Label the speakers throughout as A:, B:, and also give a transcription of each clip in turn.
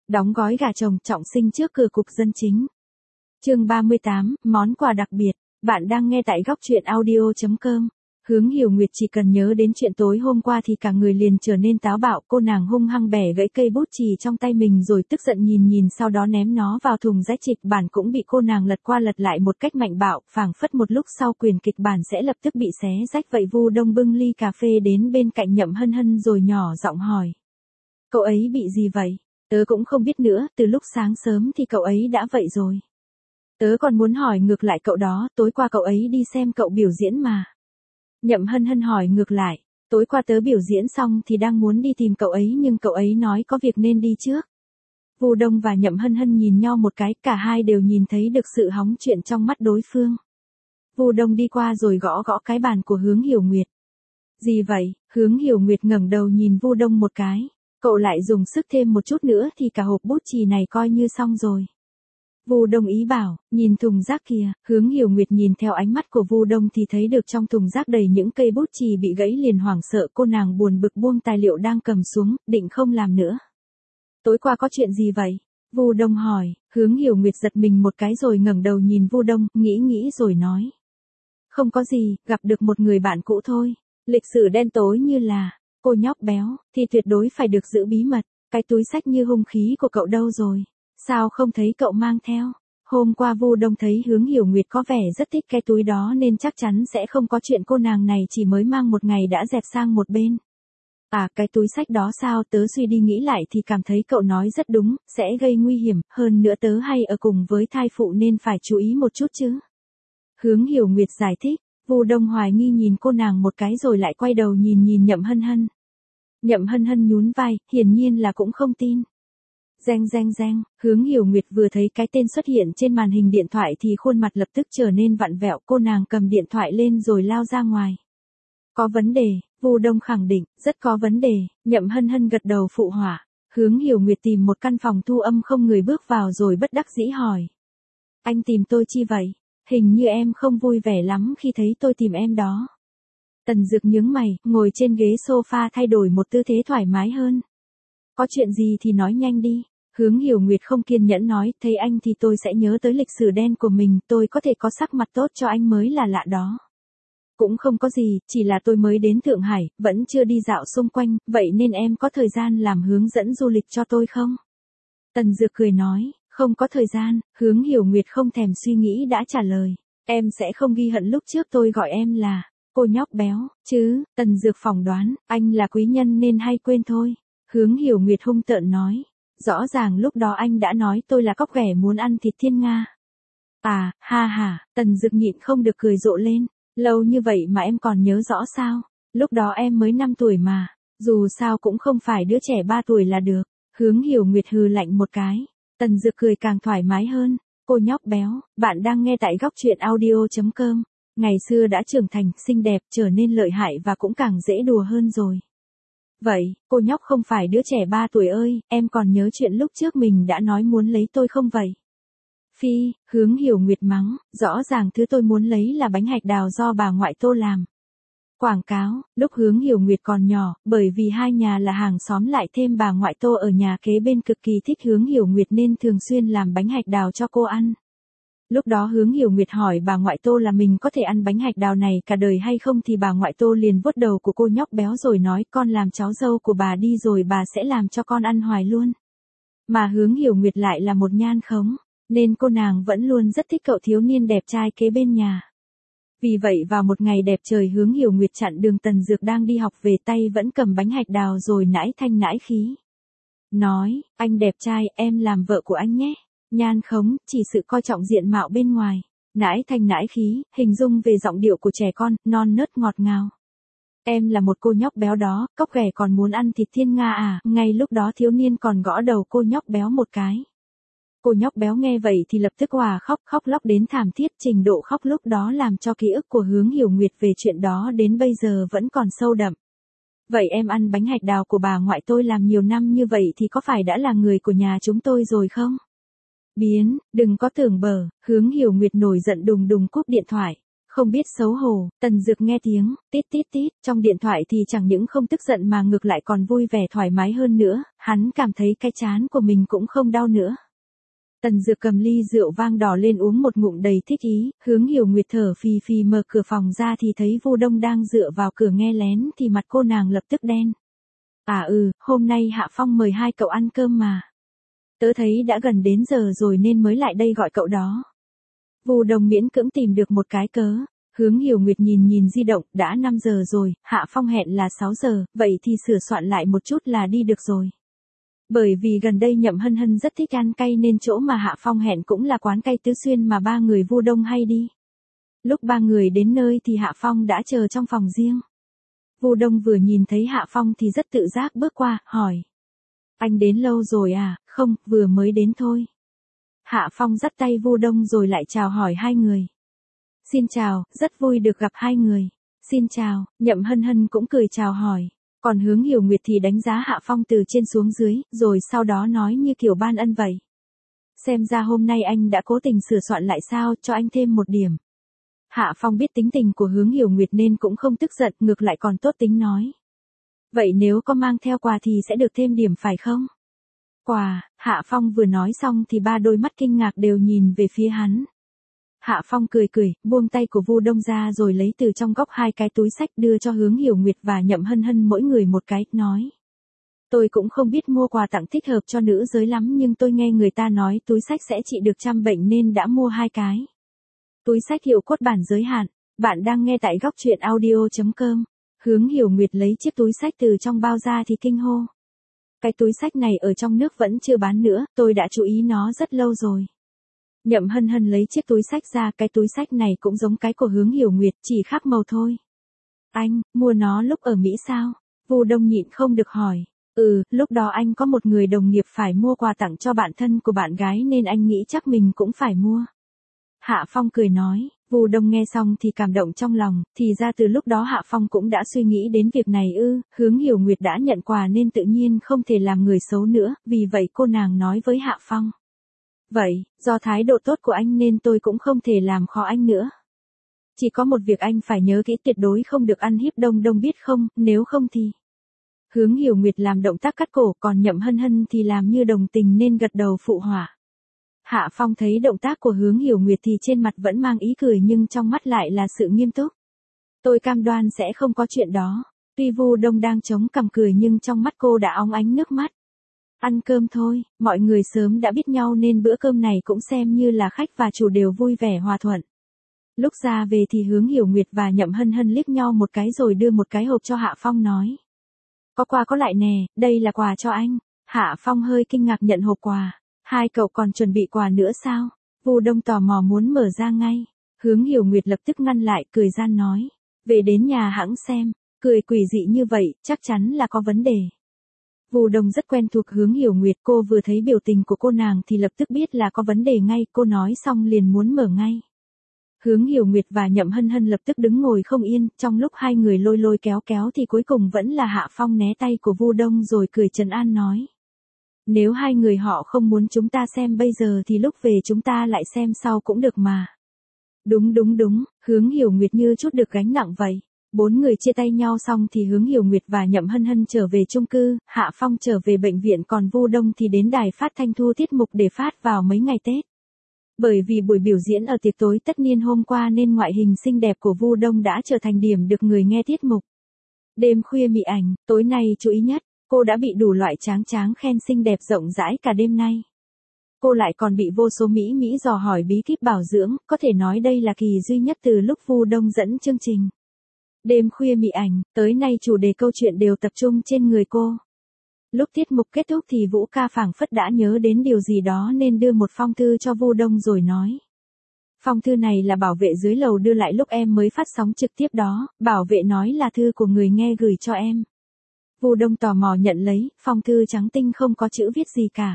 A: Đóng gói gà chồng trọng sinh trước cửa cục dân chính. Chương 38, món quà đặc biệt. Bạn đang nghe tại góc truyện audio.com. Hướng Hiểu Nguyệt chỉ cần nhớ đến chuyện tối hôm qua thì cả người liền trở nên táo bạo, cô nàng hung hăng bẻ gãy cây bút chì trong tay mình rồi tức giận nhìn sau đó ném nó vào thùng rác. Kịch bản cũng bị cô nàng lật qua lật lại một cách mạnh bạo, phảng phất một lúc sau quyền kịch bản sẽ lập tức bị xé rách. Vậy Vu Đông bưng ly cà phê đến bên cạnh Nhậm Hân Hân rồi nhỏ giọng hỏi: "Cậu ấy bị gì vậy?" "Tớ cũng không biết nữa, từ lúc sáng sớm thì cậu ấy đã vậy rồi. Tớ còn muốn hỏi ngược lại cậu đó, tối qua cậu ấy đi xem cậu biểu diễn mà." Nhậm Hân Hân hỏi ngược lại: "Tối qua tớ biểu diễn xong thì đang muốn đi tìm cậu ấy nhưng cậu ấy nói có việc nên đi trước." Vu Đông và Nhậm Hân Hân nhìn nhau một cái, cả hai đều nhìn thấy được sự hóng chuyện trong mắt đối phương. Vu Đông đi qua rồi gõ gõ cái bàn của Hướng Hiểu Nguyệt. "Gì vậy?" Hướng Hiểu Nguyệt ngẩng đầu nhìn Vu Đông một cái. "Cậu lại dùng sức thêm một chút nữa thì cả hộp bút chì này coi như xong rồi." Vu Đông ý bảo, nhìn thùng rác kia. Hướng Hiểu Nguyệt nhìn theo ánh mắt của Vu Đông thì thấy được trong thùng rác đầy những cây bút chì bị gãy, liền hoảng sợ. Cô nàng buồn bực buông tài liệu đang cầm xuống, định không làm nữa. "Tối qua có chuyện gì vậy?" Vu Đông hỏi. Hướng Hiểu Nguyệt giật mình một cái rồi ngẩng đầu nhìn Vu Đông, nghĩ rồi nói: "Không có gì, gặp được một người bạn cũ thôi. Lịch sử đen tối như là cô nhóc béo, thì tuyệt đối phải được giữ bí mật. Cái túi xách như hung khí của cậu đâu rồi? Sao không thấy cậu mang theo?" Hôm qua Vu Đông thấy Hướng Hiểu Nguyệt có vẻ rất thích cái túi đó nên chắc chắn sẽ không có chuyện cô nàng này chỉ mới mang một ngày đã dẹp sang một bên. "À, cái túi xách đó sao?" Tớ suy đi nghĩ lại thì cảm thấy cậu nói rất đúng, sẽ gây nguy hiểm, hơn nữa tớ hay ở cùng với thai phụ nên phải chú ý một chút chứ. Hướng Hiểu Nguyệt giải thích. Vu Đông hoài nghi nhìn cô nàng một cái rồi lại quay đầu nhìn Nhậm Hân Hân. Nhậm Hân Hân nhún vai, hiển nhiên là cũng không tin. Reng. Hướng Hiểu Nguyệt vừa thấy cái tên xuất hiện trên màn hình điện thoại thì khuôn mặt lập tức trở nên vặn vẹo, cô nàng cầm điện thoại lên rồi lao ra ngoài. "Có vấn đề." Vu Đông khẳng định: "Rất có vấn đề." Nhậm Hân Hân gật đầu phụ họa. Hướng Hiểu Nguyệt tìm một căn phòng thu âm không người bước vào rồi bất đắc dĩ hỏi: "Anh tìm tôi chi vậy? Hình như em không vui vẻ lắm khi thấy tôi tìm em đó." Tần Dược nhướng mày, ngồi trên ghế sofa thay đổi một tư thế thoải mái hơn. "Có chuyện gì thì nói nhanh đi." Hướng Hiểu Nguyệt không kiên nhẫn nói: "Thấy anh thì tôi sẽ nhớ tới lịch sử đen của mình, tôi có thể có sắc mặt tốt cho anh mới là lạ đó." "Cũng không có gì, chỉ là tôi mới đến Thượng Hải, vẫn chưa đi dạo xung quanh, vậy nên em có thời gian làm hướng dẫn du lịch cho tôi không?" Tần Dược cười nói. "Không có thời gian." Hướng Hiểu Nguyệt không thèm suy nghĩ đã trả lời: "Em sẽ không ghi hận lúc trước tôi gọi em là cô nhóc béo, chứ?" Tần Dược phỏng đoán, anh là quý nhân nên hay quên thôi. Hướng Hiểu Nguyệt hung tợn nói: "Rõ ràng lúc đó anh đã nói tôi là cóc ghẻ muốn ăn thịt thiên nga." "À, ha ha." Tần Dược nhịn không được cười rộ lên. "Lâu như vậy mà em còn nhớ rõ sao? Lúc đó em mới 5 tuổi mà, dù sao cũng không phải đứa trẻ 3 tuổi là được." Hướng Hiểu Nguyệt hừ lạnh một cái. Tần Dược cười càng thoải mái hơn. "Cô nhóc béo, bạn đang nghe tại góc truyện audio.com. Ngày xưa đã trưởng thành, xinh đẹp, trở nên lợi hại và cũng càng dễ đùa hơn rồi." "Vậy, cô nhóc không phải đứa trẻ 3 tuổi ơi, em còn nhớ chuyện lúc trước mình đã nói muốn lấy tôi không vậy?" "Phi." Hướng Hiểu Nguyệt mắng, "rõ ràng thứ tôi muốn lấy là bánh hạch đào do bà ngoại Tô làm. Quảng cáo, lúc Hướng Hiểu Nguyệt còn nhỏ, bởi vì hai nhà là hàng xóm lại thêm bà ngoại Tô ở nhà kế bên cực kỳ thích Hướng Hiểu Nguyệt nên thường xuyên làm bánh hạch đào cho cô ăn. Lúc đó Hướng Hiểu Nguyệt hỏi bà ngoại Tô là mình có thể ăn bánh hạch đào này cả đời hay không thì bà ngoại Tô liền vuốt đầu của cô nhóc béo rồi nói: con làm cháu dâu của bà đi rồi bà sẽ làm cho con ăn hoài luôn. Mà Hướng Hiểu Nguyệt lại là một nhan khống, nên cô nàng vẫn luôn rất thích cậu thiếu niên đẹp trai kế bên nhà. Vì vậy vào một ngày đẹp trời Hướng Hiểu Nguyệt chặn đường Tần Dược đang đi học về, tay vẫn cầm bánh hạch đào rồi nãi thanh nãi khí. Nói: anh đẹp trai, em làm vợ của anh nhé. Nhan khống, chỉ sự coi trọng diện mạo bên ngoài. Nãi thanh nãi khí, hình dung về giọng điệu của trẻ con, non nớt ngọt ngào. Em là một cô nhóc béo đó, cóc ghẻ còn muốn ăn thịt thiên nga à? Ngay lúc đó thiếu niên còn gõ đầu cô nhóc béo một cái. Cô nhóc béo nghe vậy thì lập tức òa khóc lóc đến thảm thiết, trình độ khóc lúc đó làm cho ký ức của Hướng Hiểu Nguyệt về chuyện đó đến bây giờ vẫn còn sâu đậm. Vậy em ăn bánh hạch đào của bà ngoại tôi làm nhiều năm như vậy thì có phải đã là người của nhà chúng tôi rồi không? Biến, đừng có tưởng bở. Hướng Hiểu Nguyệt nổi giận đùng đùng cúp điện thoại. Không biết xấu hổ, Tần Dược nghe tiếng, tít tít tít, trong điện thoại thì chẳng những không tức giận mà ngược lại còn vui vẻ thoải mái hơn nữa, hắn cảm thấy cái trán của mình cũng không đau nữa. Tần Dược cầm ly rượu vang đỏ lên uống một ngụm đầy thích ý, Hướng Hiểu Nguyệt thở phì phì mở cửa phòng ra thì thấy Vu Đông đang dựa vào cửa nghe lén thì mặt cô nàng lập tức đen. Hôm nay Hạ Phong mời hai cậu ăn cơm mà. Tớ thấy đã gần đến giờ rồi nên mới lại đây gọi cậu đó. Vu Đông miễn cưỡng tìm được một cái cớ. Hướng Hiểu Nguyệt nhìn di động, đã 5 giờ rồi, Hạ Phong hẹn là 6 giờ, vậy thì sửa soạn lại một chút là đi được rồi. Bởi vì gần đây Nhậm Hân Hân rất thích ăn cay nên chỗ mà Hạ Phong hẹn cũng là quán cay Tứ Xuyên mà ba người Vu Đông hay đi. Lúc ba người đến nơi thì Hạ Phong đã chờ trong phòng riêng. Vu Đông vừa nhìn thấy Hạ Phong thì rất tự giác bước qua, hỏi. Anh đến lâu rồi à? Không, vừa mới đến thôi. Hạ Phong dắt tay Vu Đông rồi lại chào hỏi hai người. Xin chào, rất vui được gặp hai người. Xin chào, Nhậm Hân Hân cũng cười chào hỏi. Còn Hướng Hiểu Nguyệt thì đánh giá Hạ Phong từ trên xuống dưới, rồi sau đó nói như kiểu ban ân vậy. Xem ra hôm nay anh đã cố tình sửa soạn lại sao, cho anh thêm một điểm. Hạ Phong biết tính tình của Hướng Hiểu Nguyệt nên cũng không tức giận, ngược lại còn tốt tính nói. Vậy nếu có mang theo quà thì sẽ được thêm điểm phải không? Quà, Hạ Phong vừa nói xong thì ba đôi mắt kinh ngạc đều nhìn về phía hắn. Hạ Phong cười, buông tay của Vu Đông ra rồi lấy từ trong góc hai cái túi xách đưa cho Hướng Hiểu Nguyệt và Nhậm Hân Hân mỗi người một cái, nói. Tôi cũng không biết mua quà tặng thích hợp cho nữ giới lắm nhưng tôi nghe người ta nói túi xách sẽ trị được 100 bệnh nên đã mua hai cái. Túi xách hiệu cốt bản giới hạn, bạn đang nghe tại góc truyện audio.com. Hướng Hiểu Nguyệt lấy chiếc túi xách từ trong bao ra thì kinh hô. Cái túi xách này ở trong nước vẫn chưa bán nữa, tôi đã chú ý nó rất lâu rồi. Nhậm Hân Hân lấy chiếc túi xách ra, cái túi xách này cũng giống cái của Hướng Hiểu Nguyệt, chỉ khác màu thôi. Anh, mua nó lúc ở Mỹ sao? Vu Đông nhịn không được hỏi. Lúc đó anh có một người đồng nghiệp phải mua quà tặng cho bạn thân của bạn gái nên anh nghĩ chắc mình cũng phải mua. Hạ Phong cười nói, Vu Đông nghe xong thì cảm động trong lòng, thì ra từ lúc đó Hạ Phong cũng đã suy nghĩ đến việc này Hướng Hiểu Nguyệt đã nhận quà nên tự nhiên không thể làm người xấu nữa, vì vậy cô nàng nói với Hạ Phong. Vậy, do thái độ tốt của anh nên tôi cũng không thể làm khó anh nữa. Chỉ có một việc anh phải nhớ kỹ, tuyệt đối không được ăn hiếp Đông Đông biết không, nếu không thì... Hướng Hiểu Nguyệt làm động tác cắt cổ, còn Nhậm Hân Hân thì làm như đồng tình nên gật đầu phụ họa. Hạ Phong thấy động tác của Hướng Hiểu Nguyệt thì trên mặt vẫn mang ý cười nhưng trong mắt lại là sự nghiêm túc. Tôi cam đoan sẽ không có chuyện đó. Tuy Vu Đông đang chống cằm cười nhưng trong mắt cô đã óng ánh nước mắt. Ăn cơm thôi, mọi người sớm đã biết nhau nên bữa cơm này cũng xem như là khách và chủ đều vui vẻ hòa thuận. Lúc ra về thì Hướng Hiểu Nguyệt và Nhậm Hân Hân liếc nhau một cái rồi đưa một cái hộp cho Hạ Phong nói. Có quà có lại nè, đây là quà cho anh. Hạ Phong hơi kinh ngạc nhận hộp quà. Hai cậu còn chuẩn bị quà nữa sao? Vu Đông tò mò muốn mở ra ngay. Hướng Hiểu Nguyệt lập tức ngăn lại, cười gian nói. Về đến nhà hãng xem. Cười quỷ dị như vậy, chắc chắn là có vấn đề. Vu Đông rất quen thuộc Hướng Hiểu Nguyệt, cô vừa thấy biểu tình của cô nàng thì lập tức biết là có vấn đề ngay, cô nói xong liền muốn mở ngay. Hướng Hiểu Nguyệt và Nhậm Hân Hân lập tức đứng ngồi không yên, trong lúc hai người lôi lôi kéo kéo thì cuối cùng vẫn là Hạ Phong né tay của Vu Đông rồi cười trấn an nói. Nếu hai người họ không muốn chúng ta xem bây giờ thì lúc về chúng ta lại xem sau cũng được mà. Đúng, Hướng Hiểu Nguyệt như chút được gánh nặng vậy. Bốn người chia tay nhau xong thì Hướng Hiểu Nguyệt và Nhậm Hân Hân trở về chung cư, Hạ Phong trở về bệnh viện còn Vu Đông thì đến đài phát thanh thu tiết mục để phát vào mấy ngày Tết. Bởi vì buổi biểu diễn ở tiệc tối tất niên hôm qua nên ngoại hình xinh đẹp của Vu Đông đã trở thành điểm được người nghe tiết mục. Đêm khuya mị ảnh, tối nay chú ý nhất, cô đã bị đủ loại tráng khen xinh đẹp rộng rãi cả đêm nay. Cô lại còn bị vô số Mỹ dò hỏi bí kíp bảo dưỡng, có thể nói đây là kỳ duy nhất từ lúc Vu Đông dẫn chương trình. Đêm khuya mị ảnh, tới nay chủ đề câu chuyện đều tập trung trên người cô. Lúc tiết mục kết thúc thì Vũ Ca phảng phất đã nhớ đến điều gì đó nên đưa một phong thư cho Vu Đông rồi nói. Phong thư này là bảo vệ dưới lầu đưa lại lúc em mới phát sóng trực tiếp đó, bảo vệ nói là thư của người nghe gửi cho em. Vu Đông tò mò nhận lấy, phong thư trắng tinh không có chữ viết gì cả.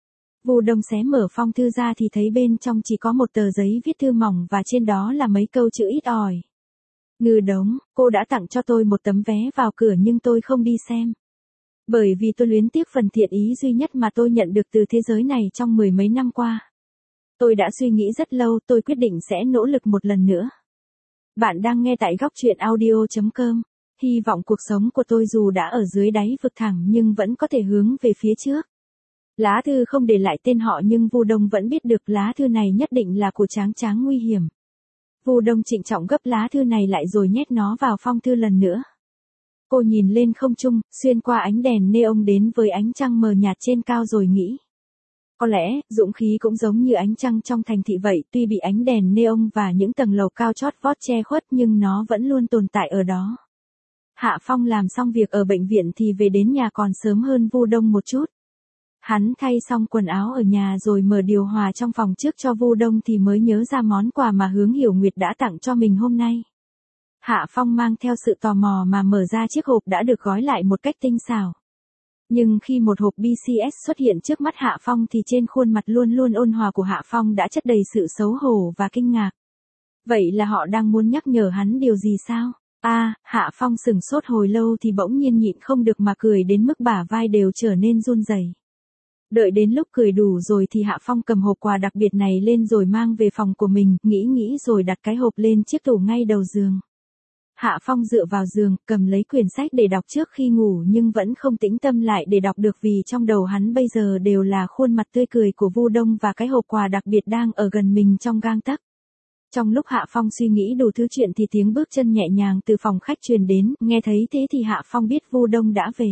A: Vu Đông xé mở phong thư ra thì thấy bên trong chỉ có một tờ giấy viết thư mỏng và trên đó là mấy câu chữ ít ỏi. Ngư Đống, cô đã tặng cho tôi một tấm vé vào cửa nhưng tôi không đi xem. Bởi vì tôi luyến tiếc phần thiện ý duy nhất mà tôi nhận được từ thế giới này trong 10 mấy năm qua. Tôi đã suy nghĩ rất lâu, tôi quyết định sẽ nỗ lực một lần nữa. Bạn đang nghe tại góc truyện audio.com. Hy vọng cuộc sống của tôi dù đã ở dưới đáy vực thẳm nhưng vẫn có thể hướng về phía trước. Lá thư không để lại tên họ nhưng Vu Đông vẫn biết được lá thư này nhất định là của Tráng Tráng nguy hiểm. Vu Đông trịnh trọng gấp lá thư này lại rồi nhét nó vào phong thư lần nữa. Cô nhìn lên không trung, xuyên qua ánh đèn neon đến với ánh trăng mờ nhạt trên cao rồi nghĩ. Có lẽ, dũng khí cũng giống như ánh trăng trong thành thị vậy, tuy bị ánh đèn neon và những tầng lầu cao chót vót che khuất nhưng nó vẫn luôn tồn tại ở đó. Hạ Phong làm xong việc ở bệnh viện thì về đến nhà còn sớm hơn Vu Đông một chút. Hắn thay xong quần áo ở nhà rồi mở điều hòa trong phòng trước cho Vu Đông thì mới nhớ ra món quà mà Hướng Hiểu Nguyệt đã tặng cho mình hôm nay. Hạ Phong mang theo sự tò mò mà mở ra chiếc hộp đã được gói lại một cách tinh xảo. Nhưng khi một hộp BCS xuất hiện trước mắt Hạ Phong thì trên khuôn mặt luôn luôn ôn hòa của Hạ Phong đã chất đầy sự xấu hổ và kinh ngạc. Vậy là họ đang muốn nhắc nhở hắn điều gì sao? Hạ Phong sửng sốt hồi lâu thì bỗng nhiên nhịn không được mà cười đến mức bả vai đều trở nên run rẩy. Đợi đến lúc cười đủ rồi thì Hạ Phong cầm hộp quà đặc biệt này lên rồi mang về phòng của mình, nghĩ rồi đặt cái hộp lên chiếc tủ ngay đầu giường. Hạ Phong dựa vào giường, cầm lấy quyển sách để đọc trước khi ngủ nhưng vẫn không tĩnh tâm lại để đọc được vì trong đầu hắn bây giờ đều là khuôn mặt tươi cười của Vu Đông và cái hộp quà đặc biệt đang ở gần mình trong gang tấc. Trong lúc Hạ Phong suy nghĩ đủ thứ chuyện thì tiếng bước chân nhẹ nhàng từ phòng khách truyền đến, nghe thấy thế thì Hạ Phong biết Vu Đông đã về.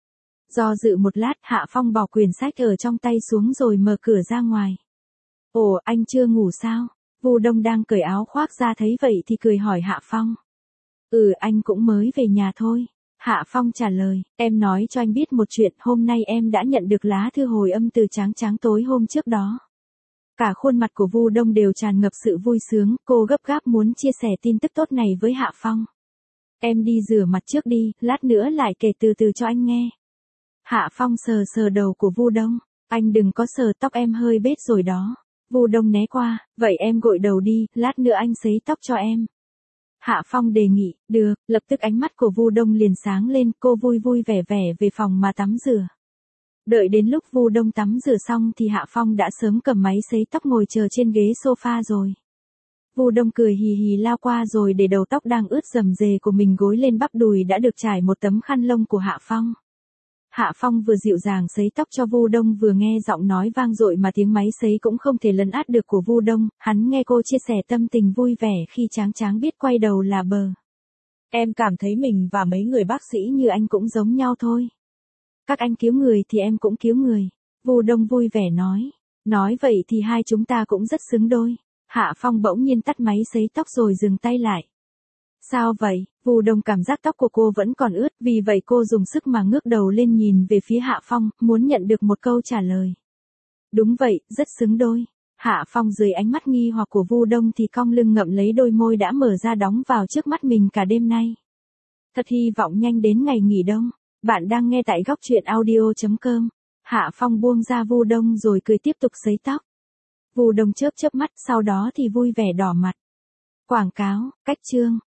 A: Do dự một lát, Hạ Phong bỏ quyển sách ở trong tay xuống rồi mở cửa ra ngoài. Ồ, anh chưa ngủ sao? Vu Đông đang cởi áo khoác ra thấy vậy thì cười hỏi Hạ Phong. Anh cũng mới về nhà thôi. Hạ Phong trả lời, em nói cho anh biết một chuyện, hôm nay em đã nhận được lá thư hồi âm từ Tráng Tráng tối hôm trước đó. Cả khuôn mặt của Vu Đông đều tràn ngập sự vui sướng, cô gấp gáp muốn chia sẻ tin tức tốt này với Hạ Phong. Em đi rửa mặt trước đi, lát nữa lại kể từ từ cho anh nghe. Hạ Phong sờ đầu của Vu Đông, anh đừng có sờ tóc em hơi bết rồi đó. Vu Đông né qua, vậy em gội đầu đi, lát nữa anh sấy tóc cho em. Hạ Phong đề nghị, được, lập tức ánh mắt của Vu Đông liền sáng lên, cô vui vẻ về phòng mà tắm rửa. Đợi đến lúc Vu Đông tắm rửa xong thì Hạ Phong đã sớm cầm máy sấy tóc ngồi chờ trên ghế sofa rồi. Vu Đông cười hì hì lao qua rồi để đầu tóc đang ướt rầm rề của mình gối lên bắp đùi đã được trải một tấm khăn lông của Hạ Phong. Hạ Phong vừa dịu dàng sấy tóc cho Vu Đông vừa nghe giọng nói vang dội mà tiếng máy sấy cũng không thể lấn át được của Vu Đông, hắn nghe cô chia sẻ tâm tình vui vẻ khi Tráng Tráng biết quay đầu là bờ. Em cảm thấy mình và mấy người bác sĩ như anh cũng giống nhau thôi. Các anh cứu người thì em cũng cứu người. Vu Đông vui vẻ nói. Nói vậy thì hai chúng ta cũng rất xứng đôi. Hạ Phong bỗng nhiên tắt máy sấy tóc rồi dừng tay lại. Sao vậy? Vu Đông cảm giác tóc của cô vẫn còn ướt, vì vậy cô dùng sức mà ngước đầu lên nhìn về phía Hạ Phong, muốn nhận được một câu trả lời. Đúng vậy, rất xứng đôi. Hạ Phong dưới ánh mắt nghi hoặc của Vu Đông thì cong lưng ngậm lấy đôi môi đã mở ra đóng vào trước mắt mình cả đêm nay. Thật hy vọng nhanh đến ngày nghỉ đông. Bạn đang nghe tại góc truyện audio.com. Hạ Phong buông ra Vu Đông rồi cười tiếp tục sấy tóc. Vu Đông chớp mắt, sau đó thì vui vẻ đỏ mặt. Quảng cáo, cách chương.